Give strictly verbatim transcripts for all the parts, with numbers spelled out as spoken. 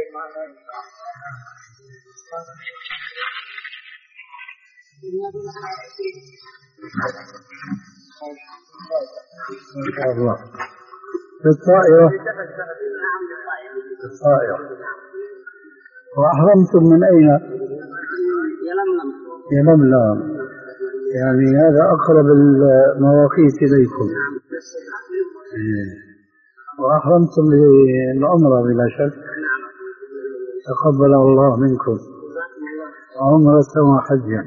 ما شاء الله. بالطائرة. بالطائرة. وأحرمتم من أين؟ يلملم. يلملم. يعني هذا أقرب المواقيت إليكم. وأحرمتم للعمرة بلا شك. تقبل الله منكم عمرة وحجا.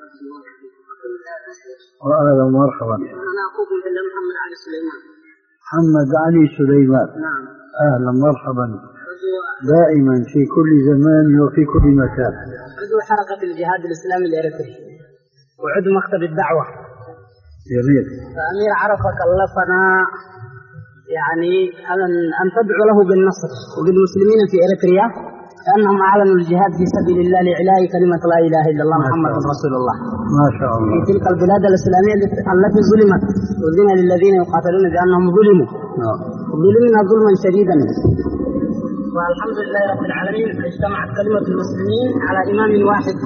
وأهلا ومرحبا. أنا أخوكم في الله محمد علي سليمان. محمد علي سليمان. نعم. أهلا مرحبا. دائما في كل زمان وفي كل مكان. عضو حركة الجهاد الإسلامي الإريتري وعضو مكتب الدعوة. جميل. فأمير عرفة كلفنا يعني أن تدعو له بالنصر وبالمسلمين في إريتريا لأنهم أعلنوا الجهاد في سبيل الله لإعلاء كلمة لا إله إلا الله محمد رسول الله. ما شاء الله. في تلك البلاد الإسلامية التي ظلمت وذين للذين يقاتلون بأنهم ظلموا. نعم. ظلمنا ظلما شديدا. والحمد لله رب العالمين اجتمعت كلمة المسلمين على إمام واحد.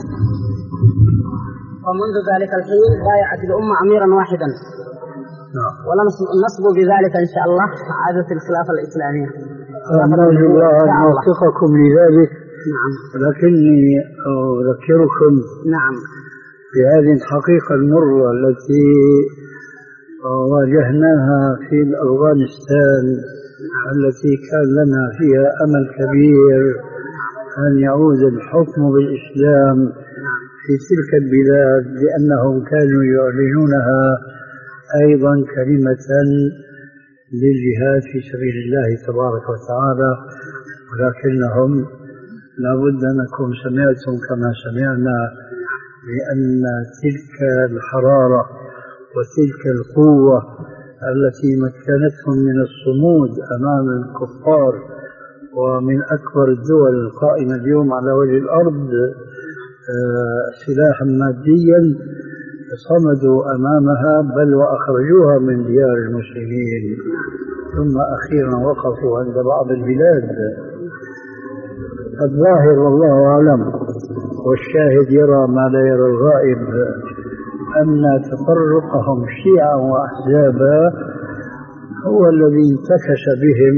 ومنذ ذلك الحين بايعت الأمة أميرا واحدا. نعم. ونصب بذلك إن شاء الله عادة الخلافة الإسلامية. أرجو الله أن يوفقكم لذلك. نعم. لكني أذكركم نعم بهذه الحقيقة المرة التي واجهناها في أفغانستان التي كان لنا فيها أمل كبير أن يعود الحكم بالإسلام في تلك البلاد لأنهم كانوا يعلنونها أيضا كلمة للجهاد في سبيل الله تبارك وتعالى. ولكنهم لابد أنكم سمعتم كما سمعنا بأن تلك الحرارة وتلك القوة التي مكنتهم من الصمود أمام الكفار ومن أكبر الدول القائمة اليوم على وجه الأرض سلاحا ماديا صمدوا أمامها بل وأخرجوها من ديار المسلمين ثم أخيرا وقفوا عند بعض البلاد. الظاهر والله أعلم والشاهد يرى ما لا يرى الغائب أن تفرقهم شيعا وأحزابا هو الذي انتكس بهم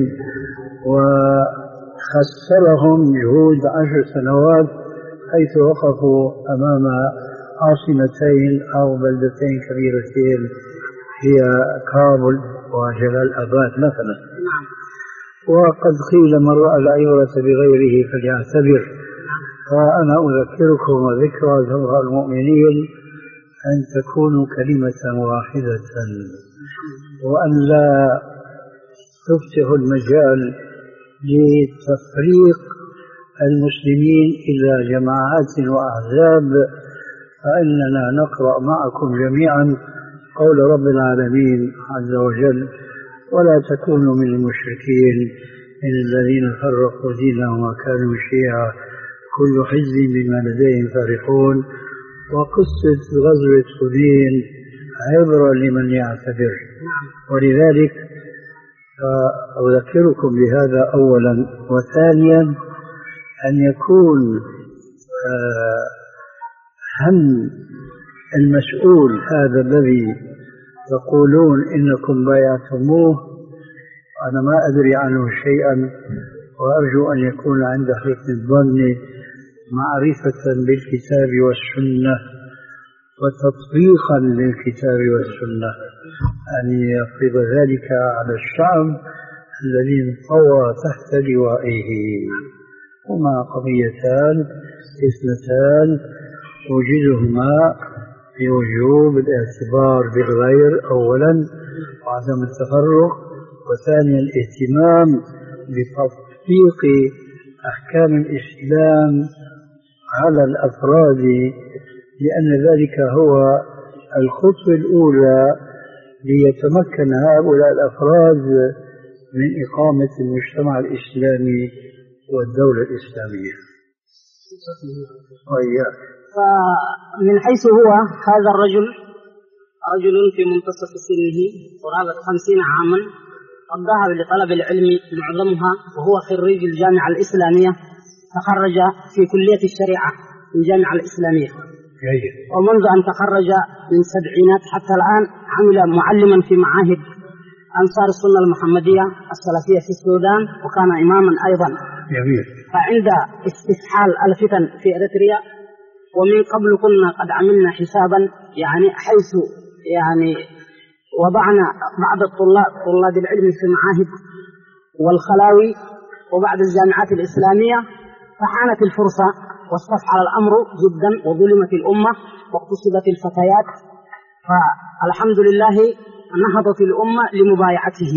وخسرهم جهود عشر سنوات حيث وقفوا أمام عاصمتين أو بلدتين كبيرتين هي كابول وجلال آباد مثلا. وقد قيل من رأى العبرة بغيره فليعتبر. فأنا أذكركم وذكرى جمهور المؤمنين أن تكونوا كلمة واحدة وأن لا تفتحوا المجال لتفريق المسلمين إلى جماعات وأحزاب. فإننا نقرأ معكم جميعا قول رب العالمين عز وجل ولا تكونوا من المشركين من الذين فرقوا دينهم وكانوا شيعا كل حزب بما لديهم فرحون. وقصة غزوة حنين عبرة لمن يعتبر. ولذلك أذكركم بهذا أولا. وثانيا أن يكون هم المسؤول هذا الذي يقولون إنكم بايعتموه أنا ما أدري عنه شيئا وأرجو أن يكون عند حسن الظن معرفة بالكتاب والسنة وتطبيقا للكتاب والسنة أن يفرض ذلك على الشعب الذي انطوى تحت لوائه. هما قضيتان اثنتان وجدهما في وجوب الاعتبار بالغير أولا وعدم التفرق وثانيا الاهتمام بتطبيق أحكام الإسلام على الأفراد لأن ذلك هو الخطوة الأولى ليتمكن هؤلاء الأفراد من إقامة المجتمع الإسلامي والدولة الإسلامية. وإياك. فمن حيث هو هذا الرجل رجل في منتصف سنه قرابة خمسين عاما قد ذهب لطلب العلم معظمها وهو خريج الجامعة الإسلامية تخرج في كلية الشريعة في الجامعة الإسلامية. جيد. ومنذ أن تخرج من السبعينات حتى الآن عمل معلما في معاهد أنصار السنة المحمدية السلفية في السودان، وكان إماما أيضا. جميل. فعند استفحال الفتن في إريتريا، ومن قبل كنا قد عملنا حسابا يعني حيث يعني وضعنا بعض الطلاب طلاب العلم في المعاهد والخلاوي وبعض الجامعات الإسلامية، فحانت الفرصة واستفحل الأمر جدا وظلمت الأمة واقتصدت الفتيات، فالحمد لله نهضت الأمة لمبايعته.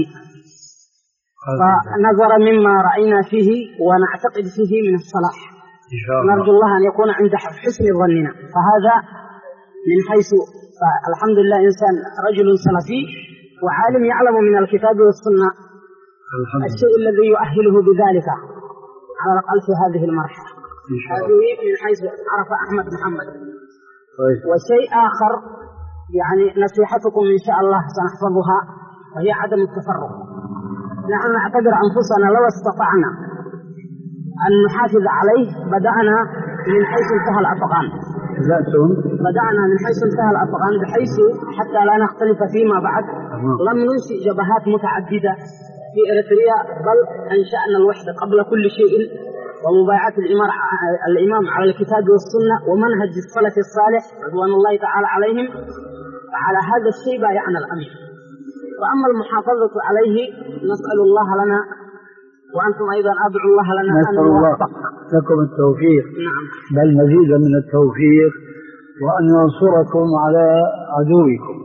فنظر مما رأينا فيه ونعتقد فيه من الصلاح، نرجو الله أن يكون عند حسن ظننا. فهذا من حيث الحمد لله إنسان رجل سلفي وعالم يعلم من الكتاب والسنة الشيء الذي يؤهله بذلك على الأقل في هذه المرحلة. هذه من حيث عرف أحمد محمد. وشيء آخر يعني نصيحتكم إن شاء الله سنحفظها، وهي عدم التفرق. نحن نعتبر أنفسنا لو استطعنا أن نحافظ عليه بدأنا من حيث انتهى الأفغان. بدأنا من حيث انتهى الأفغان بحيث حتى لا نختلف فيما بعد لم ننشئ جبهات متعددة في إريتريا، بل أنشأنا الوحدة قبل كل شيء، ومبايعة الإمام على الكتاب والسنة ومنهج السلف الصالح رضوان الله تعالى عليهم. فعلى هذا الشيء بايعنا الأمير. وأما المحافظة عليه نسأل الله لنا وأنتم أيضا أدعو الله لنا أن نوفق لكم التوفيق. نعم. بل مزيد من التوفيق، وأن ينصركم على عدوكم.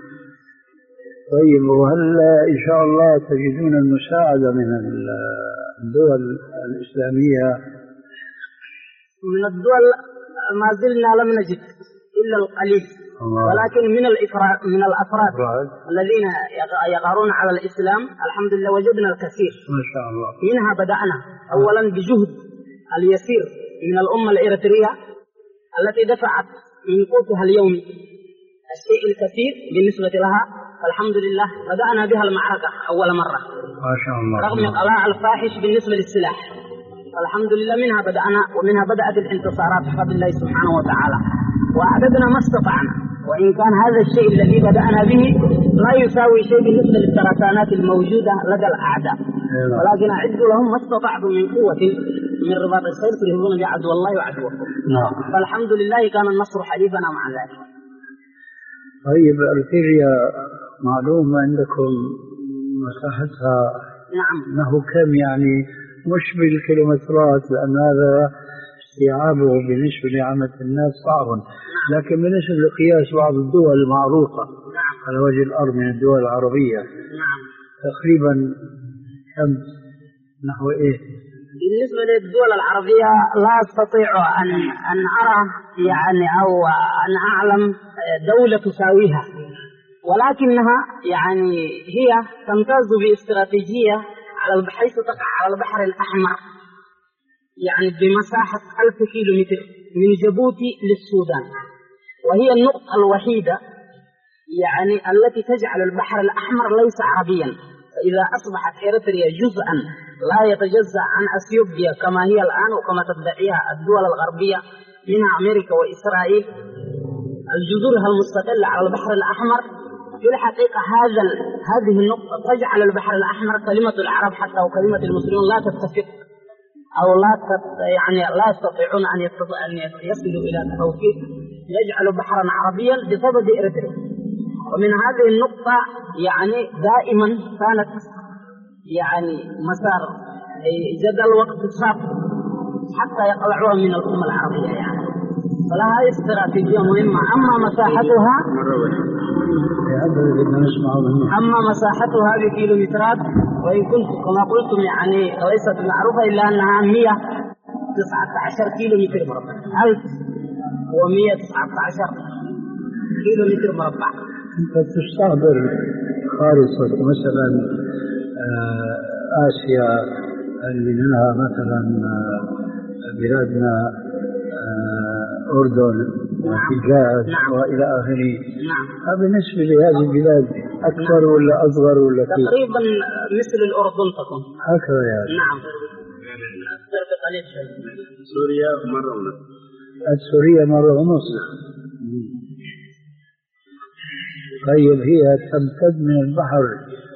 طيب، وهل إن شاء الله تجدون المساعدة من الدول الإسلامية؟ من الدول ما زلنا لم نجد إلا القليل، ولكن من الإفراد من الأفراد الذين يغارون على الإسلام الحمد لله وجدنا الكثير ما شاء الله. منها بدأنا أولا بجهد اليسير من الأمة الإريترية التي دفعت من قوتها اليومي الشيء الكثير بالنسبة لها، فالحمد لله بدأنا بها المعركة أول مرة ما شاء الله، رغم القلاع الفاحش بالنسبة للسلاح. فالحمد لله منها بدأنا، ومنها بدأت الانتصارات بفضل الله سبحانه وتعالى، وأعددنا ما استطعنا، وإن كان هذا الشيء الذي بدأنا به لا يساوي شيء بالنسبة للسرطانات الموجودة لدى الأعداء، ولكن أعدوا لهم ما استطعتم من قوة من رباط الخير ترهبون بعدو الله وعدوكم. فالحمد لله كان النصر حليفنا مع ذلك. طيب، أريتريا معلوم عندكم مساحتها؟ نعم. أنه كم يعني مش بالكيلومترات، لأن هذا استيعابه بالنسبة لعامة الناس صعب، لكن بالنسبة لقياس بعض الدول المعروفة نعم. على وجه الأرض من الدول العربية نعم. تقريبا كم نحو إيه؟ بالنسبة للدول العربية لا أستطيع أن أن أرى يعني أو أن أعلم دولة تساويها، ولكنها يعني هي تمتاز باستراتيجية على بحيث تقع على البحر الأحمر، يعني بمساحة ألف كيلو متر من جيبوتي للسودان، وهي النقطة الوحيدة يعني التي تجعل البحر الأحمر ليس عربيا. فإذا أصبحت إريتريا جزءا لا يتجزأ عن أثيوبيا كما هي الآن وكما تدعيها الدول الغربية منها أمريكا وإسرائيل الجذورها المستقلة على البحر الأحمر، في الحقيقة هذا هذه النقطة تجعل البحر الأحمر كلمة العرب حتى وكلمة المسلمين لا تتفق أو لا يعني لا يستطيعون أن أن يصلوا إلى توفيق، يجعل بحرا عربيا بسبب إريتريا. ومن هذه النقطة يعني دائما كانت يعني مسار جدل واقتصاد حتى يقلعوها من الأمة العربية يعني، فلها استراتيجية مهمة. أما مساحتها أما مساحتها بكيلومترات، وإن كنت كما قلتم يعني ليست معروفة إلا أنها مئة وتسعة عشر كيلو متر مربع، ألف ومئة وتسعة عشر كيلو متر مربع. أنت تستحضر خارطة مثلا آسيا اللي منها مثلا بلادنا أردن وحجاز وإلى آخره. نعم. بالنسبة لهذه البلاد أكثر ولا أصغر ولا كيف؟ تقريبا مثل الأردن تكون. هكذا يعني. نعم. سوريا مرة ونص. سوريا مرة ونص. طيب هي تمتد من البحر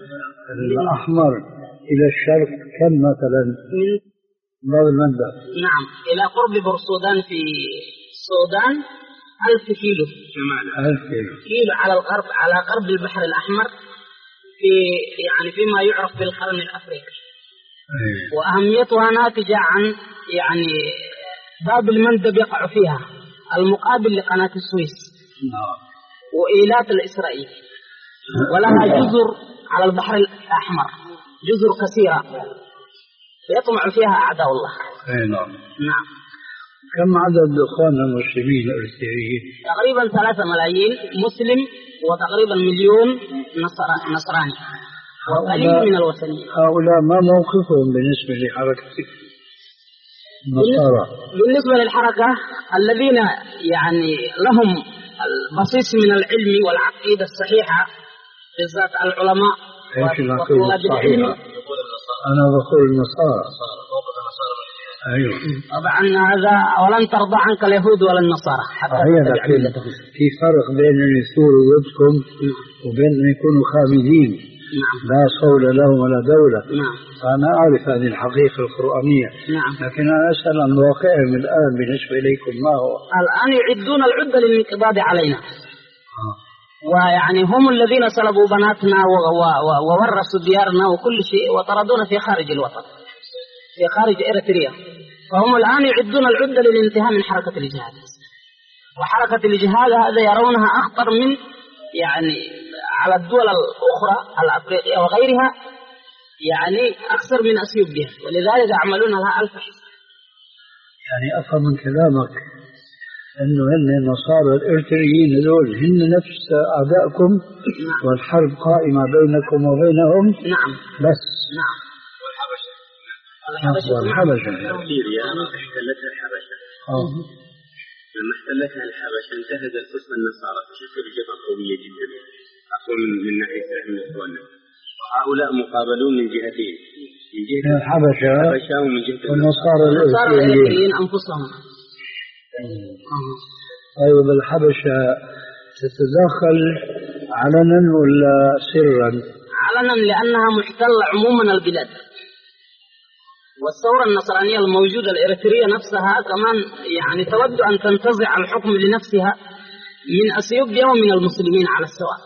الأحمر إلى الشرق كم مثلا؟ من باب المندب. نعم إلى قرب بورسودان في السودان ألف كيلو. ألف كيلو. كيلو على الغرب على غرب البحر الأحمر في يعني فيما يعرف بالقرن الأفريقي. أيه. وأهميتها ناتجة عن يعني باب المندب يقع فيها المقابل لقناة السويس. نعم. وإيلات الإسرائيل، ولها جزر على البحر الأحمر، جزر كثيرة يطمع فيها أعداء الله. أي نعم. نعم. كم عدد إخواننا المسلمين الإرثريين؟ تقريبا ثلاثة ملايين مسلم، وتقريبا مليون نصراني، وقليل من الوثنيين. هؤلاء ما موقفهم بالنسبة لحركة النصارى؟ بالنسبة للحركة الذين يعني لهم البصيص من العلم والعقيدة الصحيحة، بالذات العلماء ايش العقيدة الصحيحة؟ أنا بقول النصارى. أيوه. طبعا هذا ولن ترضى عنك اليهود ولا النصارى حتى تتبع ملتهم. في فرق بين أن يثوروا ضدكم وبين أن يكونوا خامدين. نعم. لا صول لهم ولا دولة. نعم. فأنا أعرف هذه الحقيقة القرآنية. نعم. لكن أنا أسأل عن واقعهم الآن بالنسبة إليكم ما هو؟ الآن يعدون العدة للانقضاض علينا. آه. ويعني هم الذين سلبوا بناتنا وورثوا ديارنا وكل شيء وطردونا في خارج الوطن، في خارج إريتريا. فهم الآن يعدون العدة للانتهاء من حركة الجهاد. وحركة الجهاد هذا يرونها أخطر من يعني على الدول الأخرى الأفريقية وغيرها، يعني أكثر من أثيوبيا، ولذلك يعملون لها ألف حزب. يعني أفهم من كلامك أنه هن النصارى الإرتريين هذول هن نفس أعدائكم. نعم. والحرب قائمة بينكم وبينهم. نعم. بس. نعم. والحبشة. الحبشة. والحبشة. سوريا احتلتها الحبشة. أوه. لما احتلتها الحبشة انتهز القسم النصارى تشكل جبهة قوية جدا، أقول من ناحية من إخواننا. هؤلاء مقابلون من جهتين، من جهة الحبشة ومن جهة النصارى الإرتريين أنفسهم. طيب الحبشة تتدخل علنا ولا سرا؟ علنا، لأنها محتلة عموما البلاد. والثورة النصرانية الموجودة الإريترية نفسها كمان يعني تود أن تنتزع الحكم لنفسها من أثيوبيا ومن المسلمين على السواء،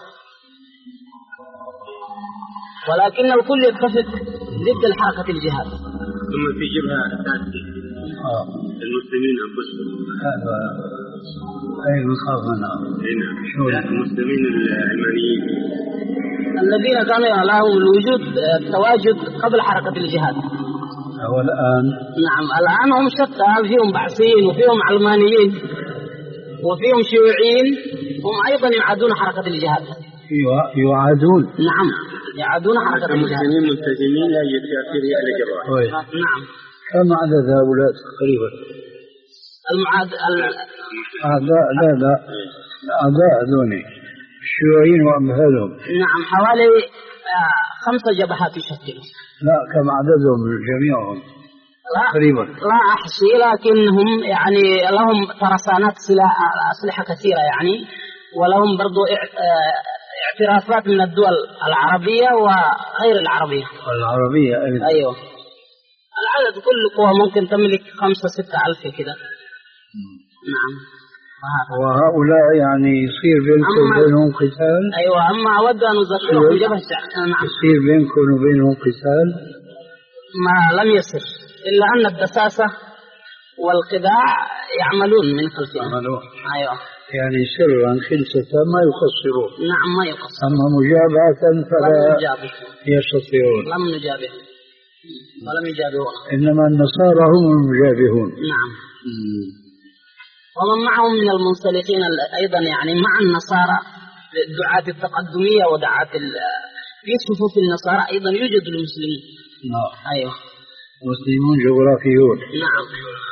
ولكن الكل يتفق ضد الحركة الجهاد. ثم في جبهة ثالثة آه. المسلمين أنفسهم. هذا أي نخاف منها. هنا المسلمين العلمانيين الذين كانوا لهم الوجود التواجد قبل حركة الجهاد. والآن نعم الآن هم شتى، فيهم بعثيين وفيهم علمانيين وفيهم شيوعيين، هم أيضا يعادون حركة الجهاد. يعادون. نعم يعادون حركة الجهاد. المسلمين ملتزمين لا يتأثر على جراح. نعم. كم عدد هؤلاء تقريبا؟ المعاد أعداء لا لا أعداء دوني الشيوعيين وأمثالهم. نعم حوالي آه خمسة جبهات يشكلون. لا كم عددهم جميعهم؟ تقريبا لا أحصي، لكنهم يعني لهم ترسانات سلاح أسلحة كثيرة يعني، ولهم برضو اعترافات من الدول العربية وغير العربية. العربية أيضا. أيوه. العدد كل قوة ممكن تملك خمسة ستة ألف كده. نعم. وهؤلاء يعني يصير بينكم وبينهم قتال؟ أيوة. أما أود أن أذكركم جبهة نعم. يصير بينكم وبينهم قتال؟ ما لم يصير، إلا أن الدساسة والخداع يعملون من خلفهم. يعملون. أيوة. يعني سرا خلسة ما يقصرون. نعم ما يقصرون. أما مجابهة فلا يستطيعون. لم نجابه ولم يجابهون. إنما النصارى هم المجابهون. نعم. مم. ومن معهم من المنسلخين أيضا يعني مع النصارى دعاة التقدمية ودعاة في صفوف النصارى أيضا يوجد المسلمين. نعم. أيوة. مسلمون جغرافيون. نعم.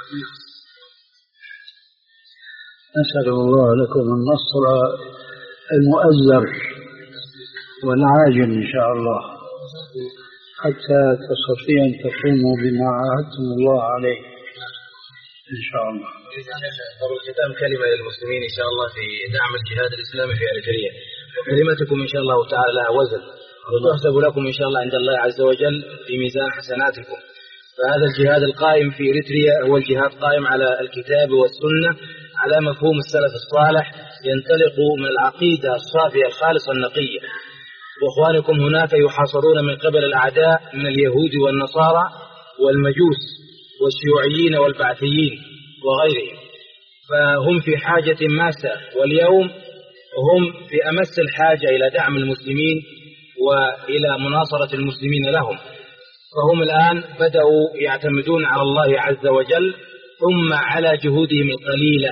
نسأل الله لكم النصر المؤزر والعاجل إن شاء الله. حتى تستطيع أن تقوموا بما عاهدتم الله عليه إن شاء الله. قبل الختام كلمة للمسلمين إن شاء الله في دعم الجهاد الإسلامي في إريتريا، وكلمتكم إن شاء الله تعالى لها وزن وتحسب لكم إن شاء الله عند الله عز وجل في ميزان حسناتكم. فهذا الجهاد القائم في إريتريا هو الجهاد قائم على الكتاب والسنة على مفهوم السلف الصالح، ينطلق من العقيدة الصافية الخالصة النقية. وإخوانكم هناك يحاصرون من قبل الأعداء من اليهود والنصارى والمجوس والشيوعيين والبعثيين وغيرهم، فهم في حاجة ماسة، واليوم هم في أمس الحاجة إلى دعم المسلمين وإلى مناصرة المسلمين لهم. فهم الآن بدأوا يعتمدون على الله عز وجل ثم على جهودهم القليلة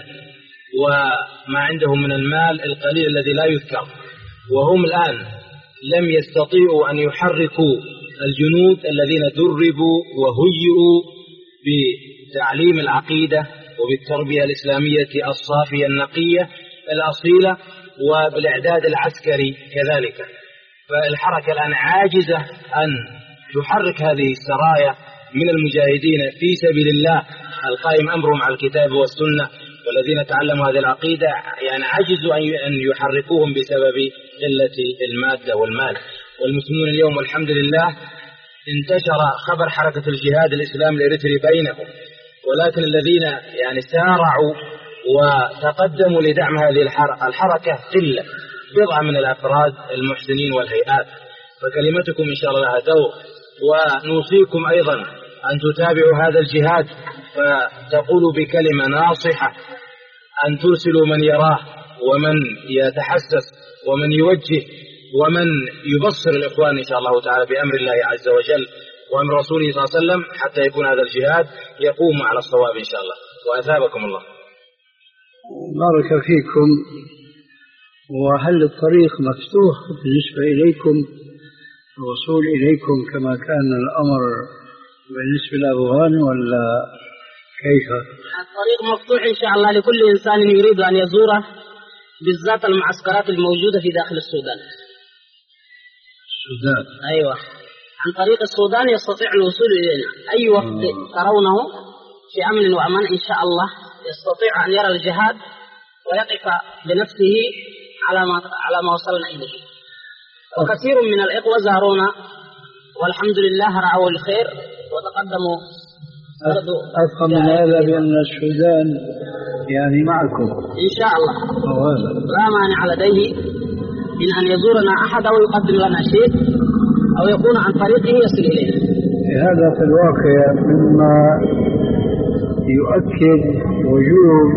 وما عندهم من المال القليل الذي لا يذكر، وهم الآن لم يستطيعوا أن يحركوا الجنود الذين دربوا وهيئوا بتعليم العقيدة وبالتربية الإسلامية الصافية النقية الأصيلة وبالإعداد العسكري كذلك. فالحركة الآن عاجزة أن تحرك هذه السرايا من المجاهدين في سبيل الله القائم أمرهم على الكتاب والسنة، والذين تعلموا هذه العقيدة يعني عجزوا أن يحركوهم بسبب قلة المادة والمال. والمسلمون اليوم والحمد لله انتشر خبر حركة الجهاد الإسلامي الإريتري بينهم، ولكن الذين يعني سارعوا وتقدموا لدعم هذه الحركة قلة بضعة من الأفراد المحسنين والهيئات. فكلمتكم إن شاء الله لها دور، ونوصيكم أيضا أن تتابعوا هذا الجهاد فتقولوا بكلمة ناصحة، أن ترسلوا من يراه ومن يتحسس ومن يوجه ومن يبصر الإخوان إن شاء الله تعالى بأمر الله عز وجل وأمر رسوله صلى الله عليه وسلم حتى يكون هذا الجهاد يقوم على الصواب إن شاء الله. وأثابكم الله. بارك فيكم. وهل الطريق مفتوح بالنسبة إليكم الوصول إليكم كما كان الأمر بالنسبة لأفغان ولا كيف؟ الطريق مفتوح إن شاء الله لكل إنسان يريد أن يزوره، بالذات المعسكرات الموجودة في داخل السودان. السودان؟ أيوة، عن طريق السودان يستطيع الوصول إلينا أي وقت ترونه في أمن وأمان إن شاء الله. يستطيع أن يرى الجهاد ويقف بنفسه على ما على ما وصلنا إليه. وكثير من الإخوة زارونا والحمد لله رأوا الخير وتقدموا. أفهم من هذا بأن السودان يعني معكم إن شاء الله، لا مانع لديه من أن يزورنا أحد أو يقدم لنا شيء أو يكون عن طريقه يصل إليه. هذا في الواقع مما يؤكد وجوب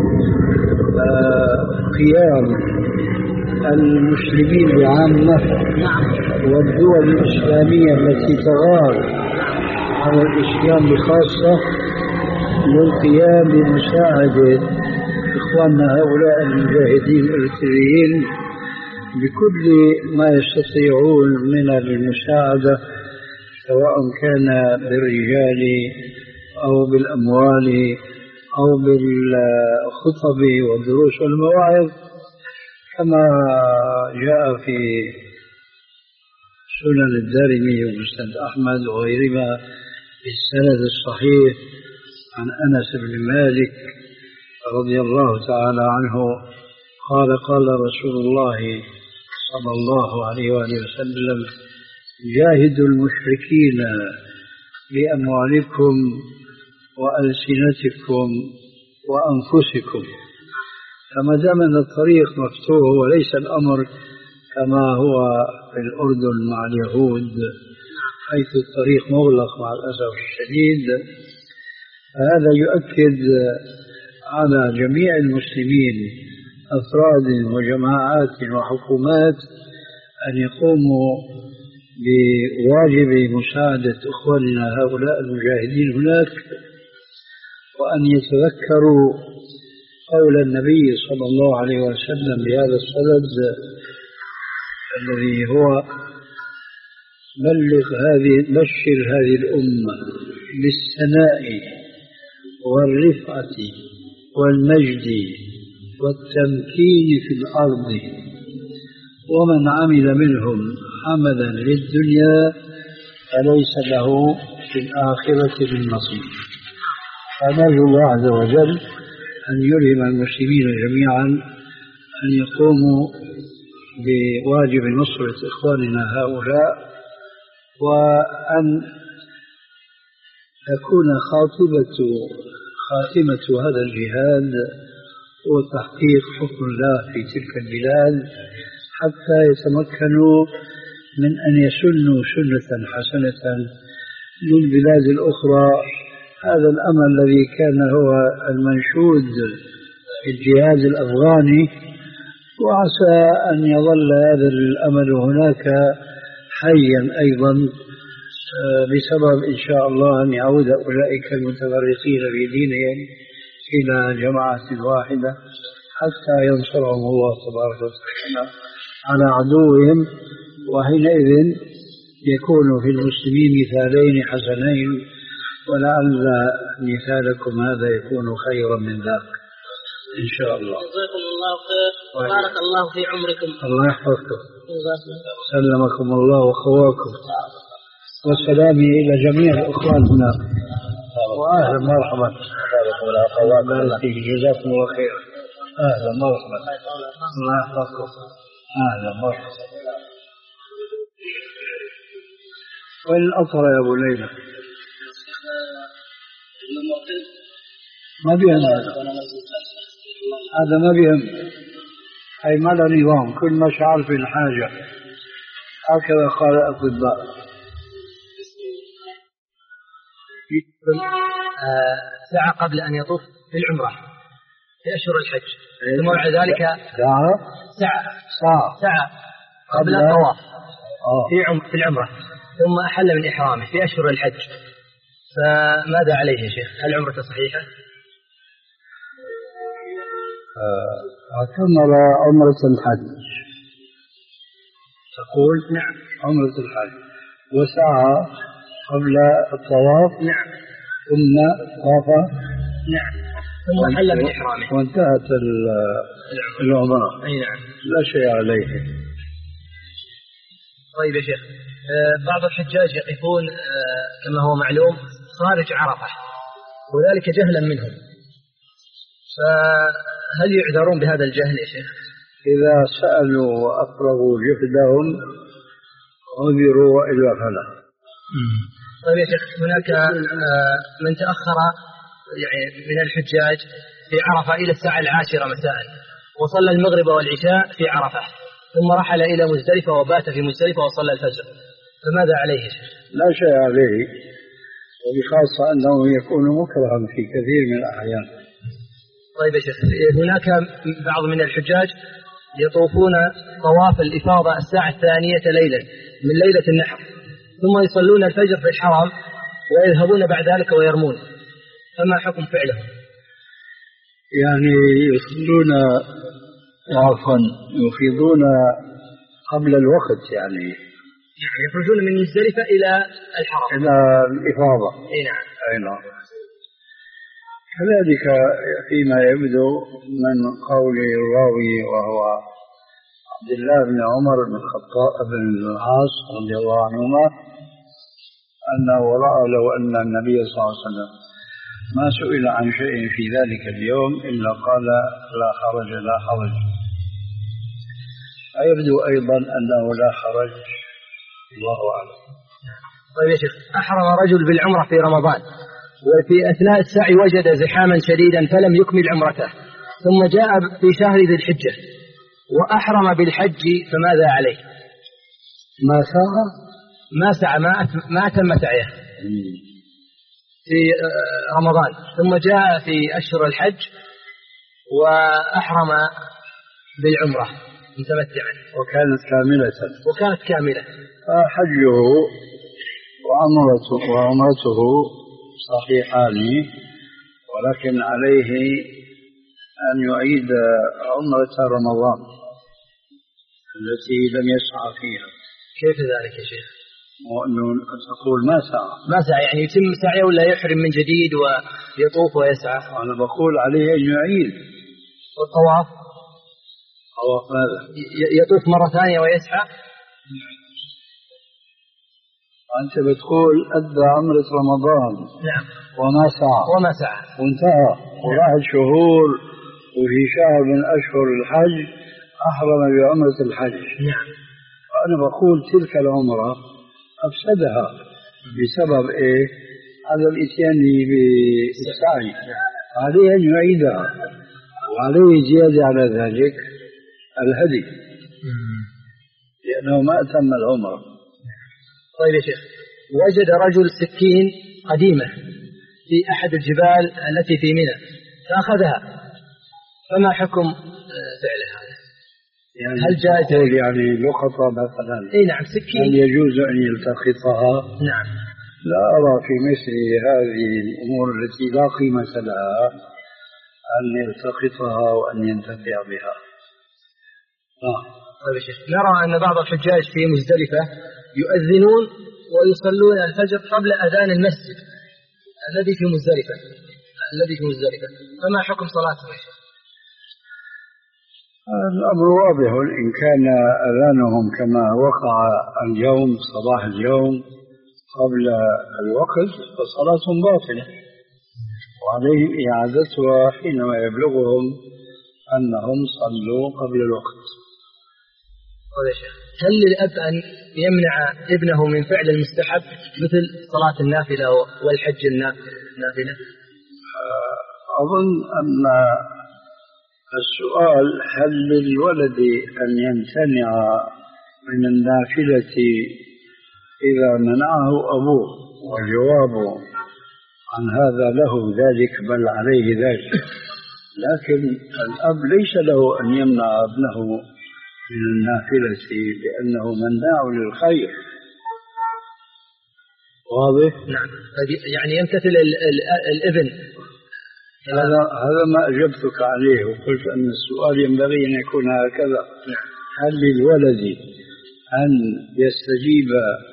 قيام المسلمين بعامة والدول الإسلامية التي تغار على الإسلام بخاصة للقيام بمساعدة إخواننا هؤلاء المجاهدين الإريتريين بكل ما يستطيعون من المساعدة، سواء كان بالرجال أو بالأموال أو بالخطب والدروس والمواعظ، كما جاء في سنن الدارمي ومسند أحمد وغيرهما بالسند الصحيح عن أنس بن مالك رضي الله تعالى عنه قال قال رسول الله صلى الله عليه وآله وسلم: جاهدوا المشركين بأموالكم وألسنتكم وأنفسكم. فما دام أن الطريق مفتوح وليس الأمر كما هو في الأردن مع اليهود حيث الطريق مغلق مع الأسف الشديد، هذا يؤكد على جميع المسلمين أفراد وجماعات وحكومات أن يقوموا بواجب مساعدة إخواننا هؤلاء المجاهدين هناك، وأن يتذكروا قول النبي صلى الله عليه وسلم بهذا الصدد الذي هو: بلغ هذه بشر هذه الأمة بالثناء والرفعة والمجد والتمكين في الأرض، ومن عمل منهم عملا للدنيا فليس له في الآخرة من نصيب. فنرجو الله عز وجل أن يلهم المسلمين جميعا أن يقوموا بواجب نصرة إخواننا هؤلاء، وأن تكون خاطبة خاتمة هذا الجهاد هو تحقيق حكم الله في تلك البلاد، حتى يتمكنوا من أن يسنوا سنة حسنة للبلاد الأخرى. هذا الأمل الذي كان هو المنشود في الجهاد الأفغاني، وعسى أن يظل هذا الأمل هناك حيا أيضا، بسبب إن شاء الله أن يعود أولئك المتفرقين في دينهم إلى جماعة واحدة حتى ينصرهم الله تبارك وتعالى على عدوهم، وحينئذ يكون في المسلمين مثالين حسنين، ولعل مثالكم هذا يكون خيرا من ذاك إن شاء الله. جزاكم الله خير وبارك الله في عمركم. الله يحفظكم. سلمكم الله وخواكم، والسلام إلى جميع الأخوان هنا، وأهلا مرحبا. جزاكم الله خير. أهلا مرحبا. الله يحفظكم. أهلا مرحبا. وين الأطهر يا أبو ليلى؟ ما بيهم هذا هذا ما بيهم، أي ما له نظام، كل ما شعر في الحاجة. هكذا قال الأطباء. ساعة قبل أن يطوف في العمرة في أشهر الحج، ثم بعد ذلك ساعة ساعة ساعة ساعة قبل الطواف في عم في العمرة، ثم أحل من إحرامه في أشهر الحج، فماذا عليه يا شيخ؟ هل عمرته صحيحة؟ أكمل عمرة الحج، تقول نعم عمرة الحج، وسعى قبل الطواف، نعم، ثم طاف، نعم، ثم حل من إحرامه وانتهت العمرة. أي نعم، لا شيء عليه. طيب يا شيخ، بعض الحجاج يقفون كما هو معلوم خارج عرفة، وذلك جهلا منهم، فهل يعذرون بهذا الجهل يا شيخ؟ إذا سألوا وأفرغوا جهدهم عذروا وإلا فلا. طيب يا شيخ، هناك من تأخر يعني من الحجاج في عرفة إلى الساعة العاشرة مساء، وصلى المغرب والعشاء في عرفة، ثم رحل إلى مزدلفة وبات في مزدلفة وصلى الفجر، فماذا عليه يا شيخ؟ لا شيء عليه، وبخاصة أنه يكون مكرها في كثير من الأحيان. طيب يا شيخ، هناك بعض من الحجاج يطوفون طواف الإفاضة الساعة الثانية ليلا من ليلة النحر، ثم يصلون الفجر في الحرم ويذهبون بعد ذلك ويرمون، فما حكم فعلهم؟ يعني يصلون عفوا يفيضون قبل الوقت، يعني يخرجون من مزدلفة إلى الحرم إلى الإفاضة. أي نعم. أي نعم. كذلك فيما يبدو من قول الراوي وهو عبد الله بن عمر بن الخطاب بن العاص رضي الله عنهما أنه رأى لو أن النبي صلى الله عليه وسلم ما سئل عن شيء في ذلك اليوم إلا قال لا حرج لا حرج، فيبدو أيضا أنه لا حرج، الله أعلم. طيب يا شيخ، أحرم رجل بالعمرة في رمضان، وفي أثناء السعي وجد زحاما شديدا فلم يكمل عمرته، ثم جاء في شهر ذي الحجة وأحرم بالحج، فماذا عليه؟ ما سعى ما سعى ما ما أتم سعيه في رمضان، ثم جاء في أشهر الحج وأحرم بالعمرة متمتعا وكانت كاملة وكانت كاملة فحجه وعمرته وعمرته صحيحان، ولكن عليه أن يعيد عمرة رمضان التي لم يسعى فيها. كيف ذلك يا شيخ؟ وأنه تقول ما سعى ما سعى يعني يتم سعيه ولا يحرم من جديد ويطوف ويسعى؟ أنا بقول عليه أن يعيد. والطواف؟ طواف ماذا؟ يطوف مرة ثانية ويسعى؟ أنت بتقول أدى عمرة رمضان. نعم. وما سعى. وما سعى. وانتهى. وراح شهور وفي شهر من أشهر الحج أحرم بعمرة الحج. نعم. وأنا بقول تلك العمرة أفسدها بسبب إيه؟ هذا الإتيان بالسعي. عليه أن يعيدها، وعليه زيادة على ذلك الهدي لأنه ما أتم العمرة. طيب يا شيخ، وجد رجل سكين قديمة في أحد الجبال التي في منى فأخذها، فما حكم فعلها؟ يعني هل جاء يعني لقطة مثلا؟ اي نعم، سكين. هل يجوز أن يلتقطها؟ نعم. لا أرى في مثل هذه الأمور التي لا قيمة لها أن يلتقطها وأن ينتفع بها. آه. طيب يا شيخ، نرى أن بعض الحجاج في مزدلفة يؤذنون ويصلون الفجر قبل أذان المسجد الذي في مزدلفة الذي في مزدلفة فما حكم صلاتهم يا شيخ؟ الأمر واضح، إن كان أذانهم كما وقع اليوم صباح اليوم قبل الوقت فصلاتهم باطلة، وعليهم إعادتها حينما يبلغهم أنهم صلوا قبل الوقت. طيب يا شيخ، هل للأب أن يمنع ابنه من فعل المستحب مثل صلاة النافلة والحج النافلة؟ أظن أن السؤال هل للولد أن يمتنع من النافلة إذا منعه أبوه، والجواب عن هذا له ذلك بل عليه ذلك، لكن الأب ليس له أن يمنع ابنه من النافلة لأنه مناع للخير. واضح؟ نعم. يعني يمتثل الابن. هذا هذا ما أجبتك عليه، وقلت أن السؤال ينبغي أن يكون هكذا. هل للولد أن يستجيب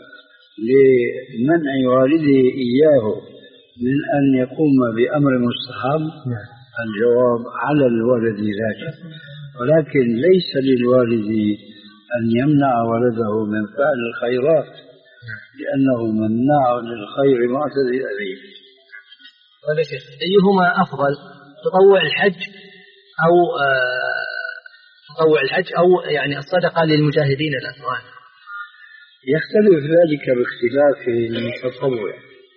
لمنع والده إياه من أن يقوم بأمر مستحب؟ الجواب على الولد ذلك، ولكن ليس للوالد أن يمنع ولده من فعل الخيرات لأنه مناع للخير معتدي عليه. طيب يا شيخ، أيهما أفضل، تطوع الحج أو تطوع الحج أو يعني الصدقة للمجاهدين الأفغان؟ يختلف ذلك باختلاف التطوع،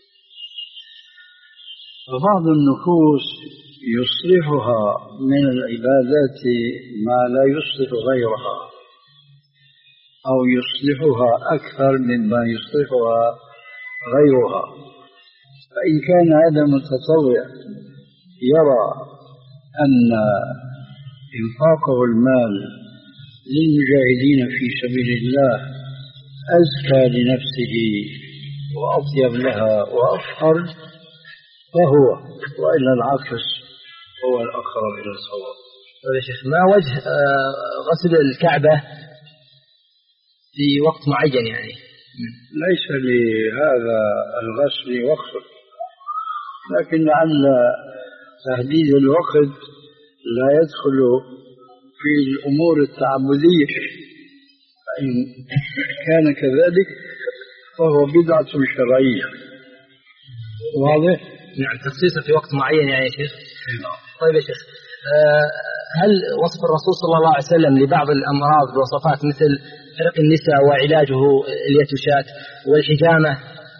فبعض النفوس يصلحها من العبادات ما لا يصلح غيرها أو يصلحها أكثر مما يصلحها غيرها، فإن كان هذا المتطوع يرى أن إنفاقه المال للمجاهدين في سبيل الله أزكى لنفسه وأطيب لها وأفخر فهو، وإلا العكس هو الأقرب إلى الصواب. طيب يا شيخ، ما وجه غسل الكعبة في وقت معين؟ يعني ليس لهذا الغسل وقت، لكن لعل تحديد الوقت لا يدخل في الأمور التعبدية، فإن كان كذلك فهو بدعة شرعية. واضح؟ نعم، تخصيصه في وقت معين يعني يا شيخ. طيب يا شيخ، هل وصف الرسول صلى الله عليه وسلم لبعض الأمراض بوصفات مثل حرق النساء وعلاجه اليتوشات والحجامة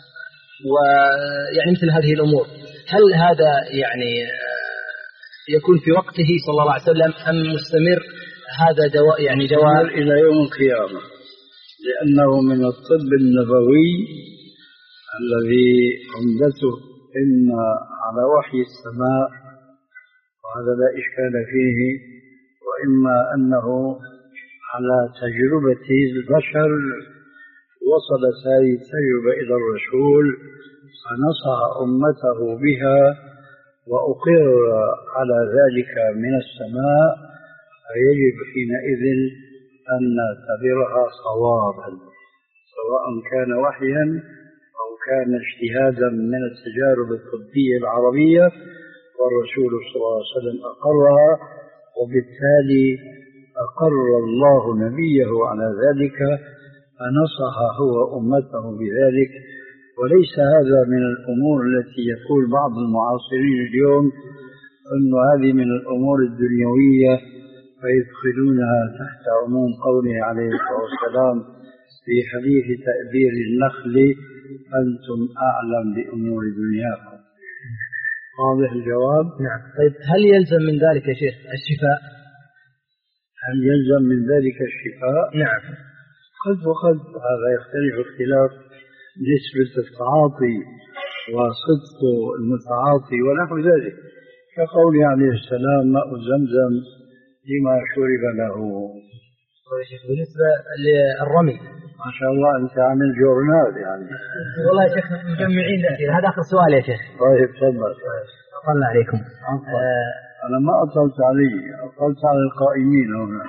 ويعني مثل هذه الأمور، هل هذا يعني يكون في وقته صلى الله عليه وسلم أم مستمر هذا دواء يعني دواء إلى يوم القيامة؟ لأنه من الطب النبوي الذي عمدته إما على وحي السماء وهذا لا إشكال فيه، وإما أنه على تجربة البشر وصلت هذه التجربة إلى الرسول فنصح أمته بها وأقر على ذلك من السماء، فيجب حينئذ أن نعتبرها صوابا سواء كان وحيا أو كان اجتهادا من التجارب الطبية العربية، والرسول صلى الله عليه وسلم أقرها، وبالتالي أقر الله نبيه على ذلك فنصح هو أمته بذلك. وليس هذا من الأمور التي يقول بعض المعاصرين اليوم أن هذه من الأمور الدنيوية فيدخلونها تحت عموم قوله عليه الصلاة والسلام في حديث تأبير النخل أنتم أعلم بأمور دنياكم. واضح الجواب؟ نعم. طيب هل يلزم من ذلك يا شيخ الشفاء؟ هل يلزم من ذلك الشفاء؟ نعم. قد وقد، هذا يختلف اختلاف نسبة التعاطي وصدق المتعاطي ونحو ذلك، كقوله عليه السلام ماء زمزم لما شرب له. بالنسبة للرمي ما شاء الله أنت عامل جورنال يعني. والله يا شيخ مجمعين الأسئلة. هذا آخر سؤال يا شيخ. طيب تفضل. أطلنا عليكم. آه أنا ما أطلت علي، أطلت على القائمين هنا.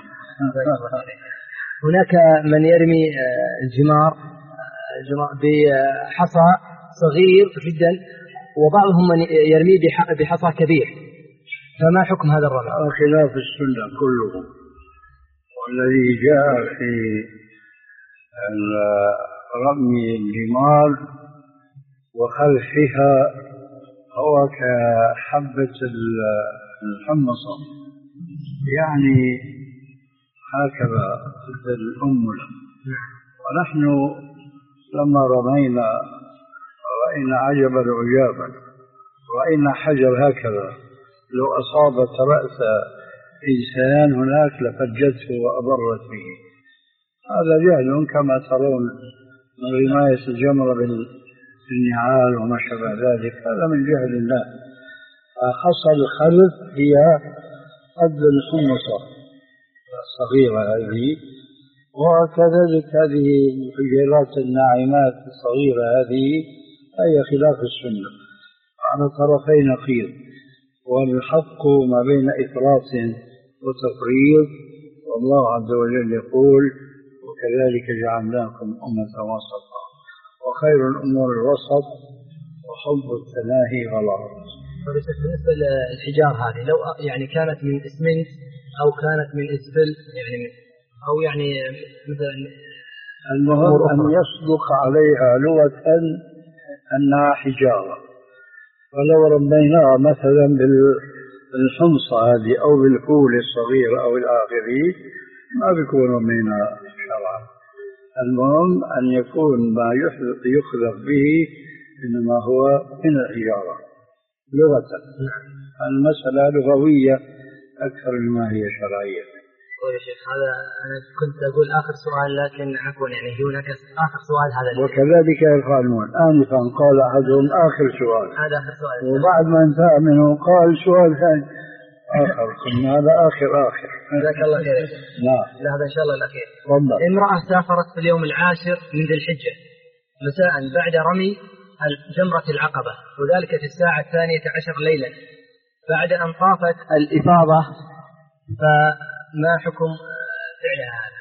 هناك من يرمي الجمار بحصى صغير جدا، وبعضهم من يرمي بحصى كبير، فما حكم هذا الرمي؟ خلاف السنة كله. والذي جاء في رمي الجمار وخلفها هو كحبة الحمصة، يعني هكذا مثل الأمولة. ونحن لما رمينا رأينا عجبا عجابا، رأينا حجر هكذا لو أصابت رأس إنسان هناك لفجته وأضرت به. هذا جهل كما ترون من رماية الجمرة بالنعال وما شابه ذلك، هذا من جهل الله. حصل الخلف هي قد الحمصة الصغيرة هذه، وكذلك هذه الحجيرات الناعمات الصغيرة هذه هي خلاف السنة على طرفي نقيض. والحق ما بين إفراط وتفريط، والله عز وجل يقول وكذلك جعلناكم أمة وسطا وخير الأمور الوسط وحب التناهي غلط. بالنسبة للحجار هذه لو يعني كانت من إسمنت أو كانت من إسفل يعني أو يعني مثلا، المهم أن يصدق عليها لغة أنها حجارة. ولو رميناها مثلا بالحمصة هذه أو بالفول الصغير أو الآخري ما بيكون رميناها شرعا. المهم أن يكون ما يخلق به إنما هو من الحجارة لغة. المسألة لغوية أكثر مما هي شرعية. يا شيخ هذا أنا كنت أقول آخر سؤال، لكن عفوا يعني هناك آخر سؤال هذا. وكذلك يفعلون. آنفا قال أحدهم آخر سؤال، هذا آخر سؤال، وبعد ما انتهى منه قال سؤال ثاني آخر. قلنا هذا آخر آخر. جزاك الله خير. نعم. لا هذا إن شاء الله الأخير. والله. امرأة سافرت في اليوم العاشر من ذي الحجة مساء بعد رمي جمرة العقبة، وذلك في الساعة الثانية عشر ليلا بعد أن طافت الإفاضة، فما حكم فعلها هذا؟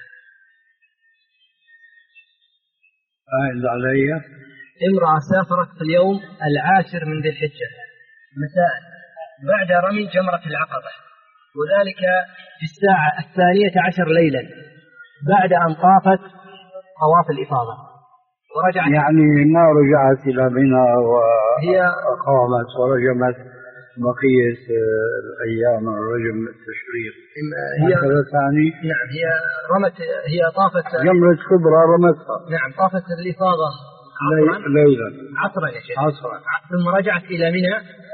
أعد علي. امرأة سافرت في اليوم العاشر من ذي الحجة مساء بعد رمي جمرة العقبة، وذلك في الساعة الثانية عشر ليلا بعد أن طافت طواف الإفاضة ورجعت، يعني ما رجعت إلى منى وأقامت ورجمت بقية الأيام الرجم التشريق. هي ثاني. نعم هي رمت هي طافت جمرة كبرى رمتها. نعم طافت الإفاضة ليلا عصرا يا شيخ عصرا، ثم رجعت إلى منى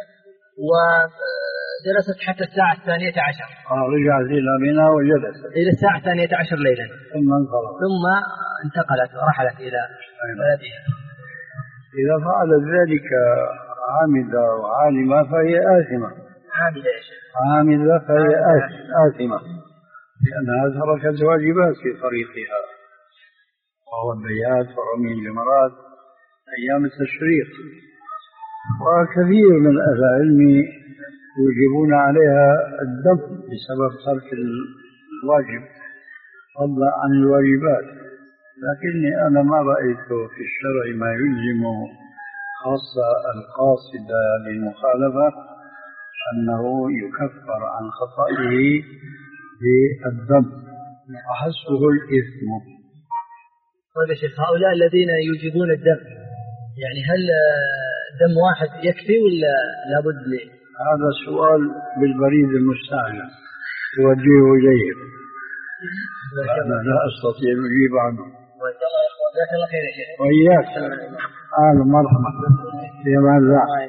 وجلست حتى الساعة الثانية عشر. آه رجعت إلى منى وجلست إلى الساعة الثانية عشر ليلا ثم انصرفت ثم انتقلت ورحلت إلى بلدها. إذا فعلت ذلك عامدة وعالمة فهي آثمة. عامدة يا شيخ. عامدة فهي آثمة لأنها تركت واجبات في طريقها، وهو البيات ورمي الجمرات أيام التشريق. وكثير من أهل العلم يوجبون عليها الدم بسبب ترك الواجب فضلا عن الواجبات، لكني أنا ما رأيت في الشرع ما يلزم خاصة القاصد للمخالفة أنه يكفر عن خطئه بالدم وحسبه الإثم. طيب يا شيخ، هؤلاء الذين يوجبون الدم يعني هل دم واحد يكفي ولا لابد لي؟ هذا سؤال بالبريد المستعجل توجهه إليهم، أنا لا أستطيع أن أجيب عنه. جزاك الله خير يا شيخ. وإياك. أهلا مرحبا، في أمان الله.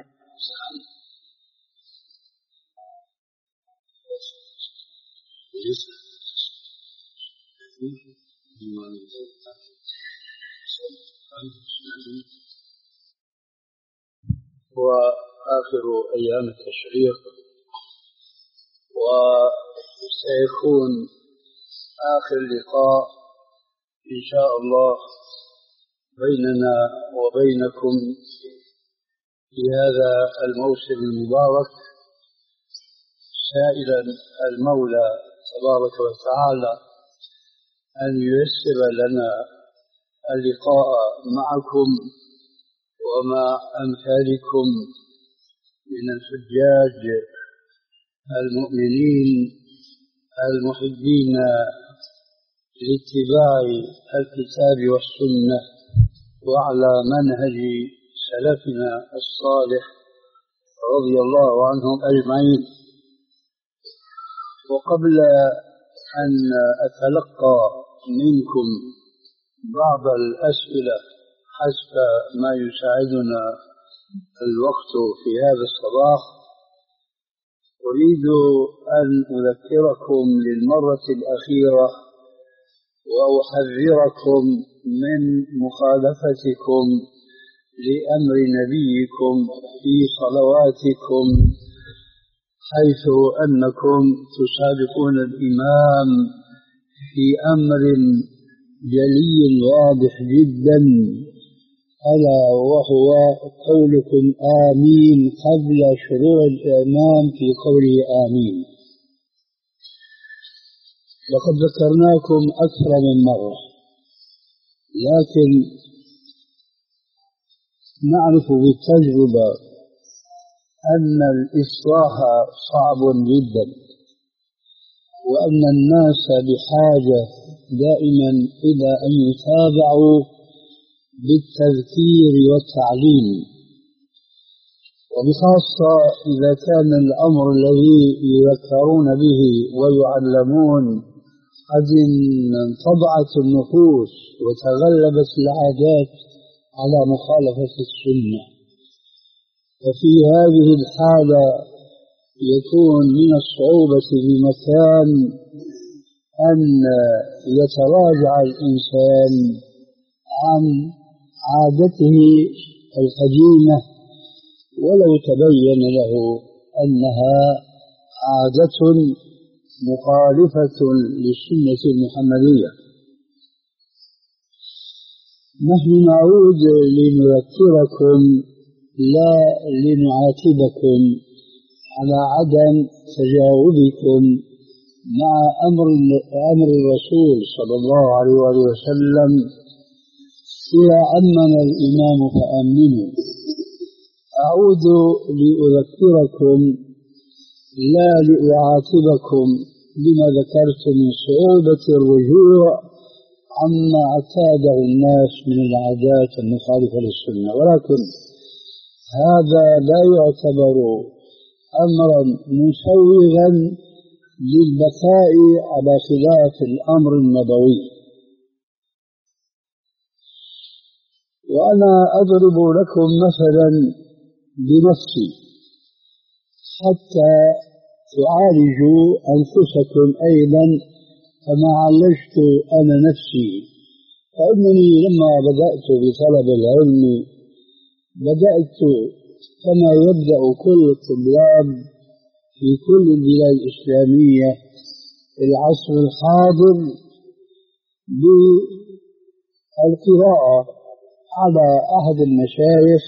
وآخر أيام التشريق، وسيكون آخر لقاء إن شاء الله بيننا وبينكم في هذا الموسم المبارك، سائلا المولى تبارك وتعالى أن ييسر لنا اللقاء معكم ومع أمثالكم من الحجاج المؤمنين المحبين لاتباع الكتاب والسنة وعلى منهج سلفنا الصالح رضي الله عنهم أجمعين. وقبل أن أتلقى منكم بعض الأسئلة حسب ما يساعدنا الوقت في هذا الصباح، أريد أن أذكركم للمرة الأخيرة وأحذركم من مخالفتكم لأمر نبيكم في صلواتكم، حيث أنكم تسابقون الإمام في أمر جلي واضح جدا، ألا وهو قولكم آمين قبل شروع الإمام في قوله آمين. لقد ذكرناكم أكثر من مرة، لكن نعرف بالتجربة أن الإصلاح صعب جدا، وأن الناس بحاجة دائما إلى أن يتابعوا بالتذكير والتعليم، وبخاصة إذا كان الأمر الذي يذكرون به ويعلمون قد انطبعت النفوس وتغلبت العادات على مخالفة السنة. ففي هذه الحالة يكون من الصعوبة بمكان أن يتراجع الإنسان عن عادته القديمة ولو تبين له أنها عادة مخالفة للسنة المحمدية. نحن نعود لنذكركم لا لنعاتبكم على عدم تجاوبكم مع أمر أمر الرسول صلى الله عليه وسلم إذا أمن الإمام فأمنوا. أعود لأذكركم لا لأعاتبكم بما ذكرت من صعوبة الرجوع عما اعتاده الناس من العادات المخالفة للسنة، ولكن هذا لا يعتبر أمرا مسوغا للبقاء على خلاف الأمر النبوي. وأنا أضرب لكم مثلا بنفسي حتى تعالجوا أنفسكم أيضا كما عالجت أنا نفسي. فإنني لما بدأت بطلب العلم بدأت كما يبدأ كل الطلاب في كل البلاد الإسلامية في العصر الحاضر بالقراءة على أحد المشايخ،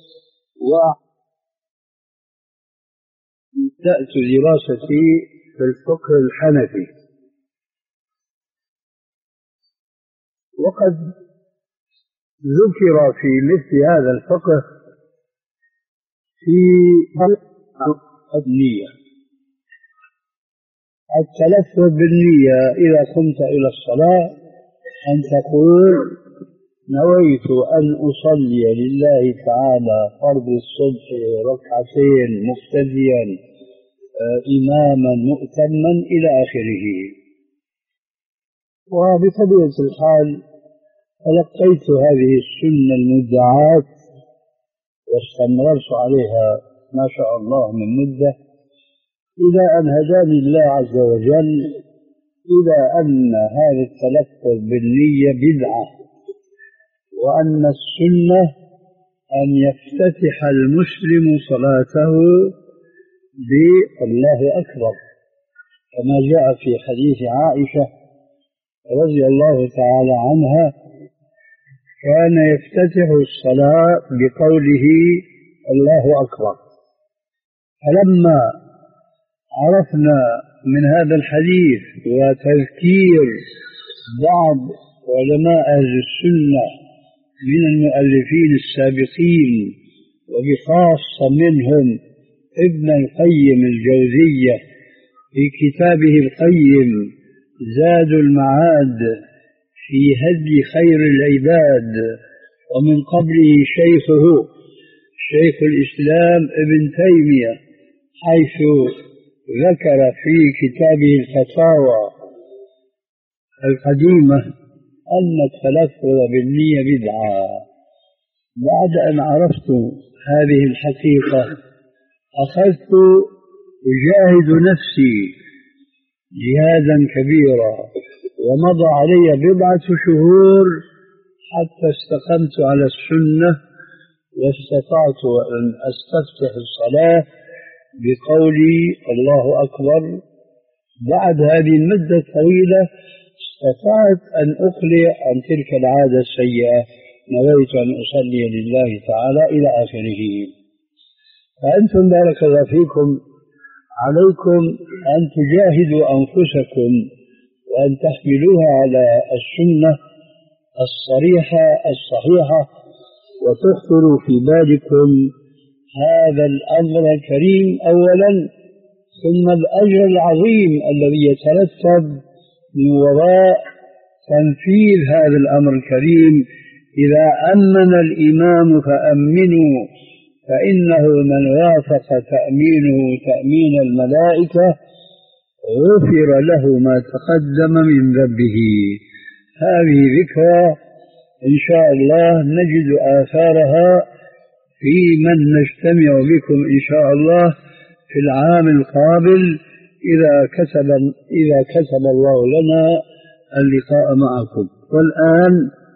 وبدأت دراستي في الفقه الحنفي. وقد ذكر في مثل هذا الفقه في النية، التلفظ بالنية إذا قمت إلى الصلاة أن تقول نويت أن أصلي لله تعالى فرض الصبح ركعتين مقتديا إماما مؤتما إلى آخره. وبطبيعة الحال تلقيت هذه السنة المدعاة واستمررت عليها ما شاء الله من مدة، إلى أن هداني الله عز وجل إلى أن هذا التلفظ بالنية بدعة، وأن السنة أن يفتتح المسلم صلاته بالله أكبر، كما جاء في حديث عائشة رضي الله تعالى عنها: كان يفتتح الصلاة بقوله الله أكبر. فلما عرفنا من هذا الحديث وتذكير بعض علماء أهل السنة من المؤلفين السابقين، وبخاصة منهم ابن القيم الجوزية في كتابه القيم زاد المعاد في هدي خير العباد، ومن قبله شيخه شيخ الإسلام ابن تيمية، حيث ذكر في كتابه الفتاوى القديمة أن التلفظ بالنية بدعة. بعد أن عرفت هذه الحقيقة أخذت أجاهد نفسي جهادا كبيرا، ومضى علي بضعة شهور حتى استقمت على السنة واستطعت أن أستفتح الصلاة بقولي الله أكبر. بعد هذه المدة الطويلة استطعت أن أخلع عن تلك العادة السيئة، نويت أن أصلي لله تعالى إلى آخره. فأنتم بارك الله فيكم عليكم أن تجاهدوا أنفسكم وأن تحملوها على السنة الصريحة الصحيحة، وتخطروا في بالكم هذا الأمر الكريم أولا، ثم الأجر العظيم الذي يترتب من وراء تنفيذ هذا الأمر الكريم. إذا أمن الإمام فأمنوا، فإنه من وافق تأمينه تأمين الملائكة غفر له ما تقدم من ذنبه. هذه ذكرى إن شاء الله نجد آثارها في من نجتمع بكم إن شاء الله في العام القابل، إذا كتب إذا كتب الله لنا اللقاء معكم. والآن